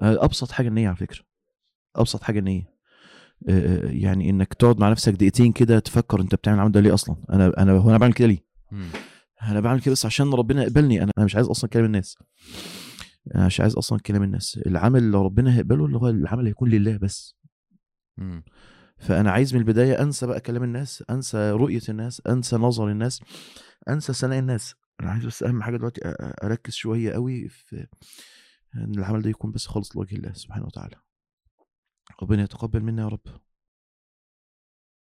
ابسط حاجه النيه على فكره، ابسط حاجه النيه. يعني انك تقعد مع نفسك دقيقتين كده تفكر انت بتعمل العمل ده ليه اصلا. انا بعمل كده ليه؟ انا بعمل كده بس عشان ربنا يقبلني. انا مش عايز اصلا كلام الناس، انا مش عايز اصلا كلام الناس. العمل اللي ربنا هيقبله اللي هو العمل اللي هيكون لله بس. فانا عايز من البدايه انسى بقى كلام الناس، انسى رؤيه الناس، انسى نظر الناس، انسى ثناء الناس. انا عايز بس اهم حاجه دلوقتي اركز شويه قوي في ان العمل ده يكون بس خالص لوجه الله سبحانه وتعالى. ربنا يتقبل منا يا رب.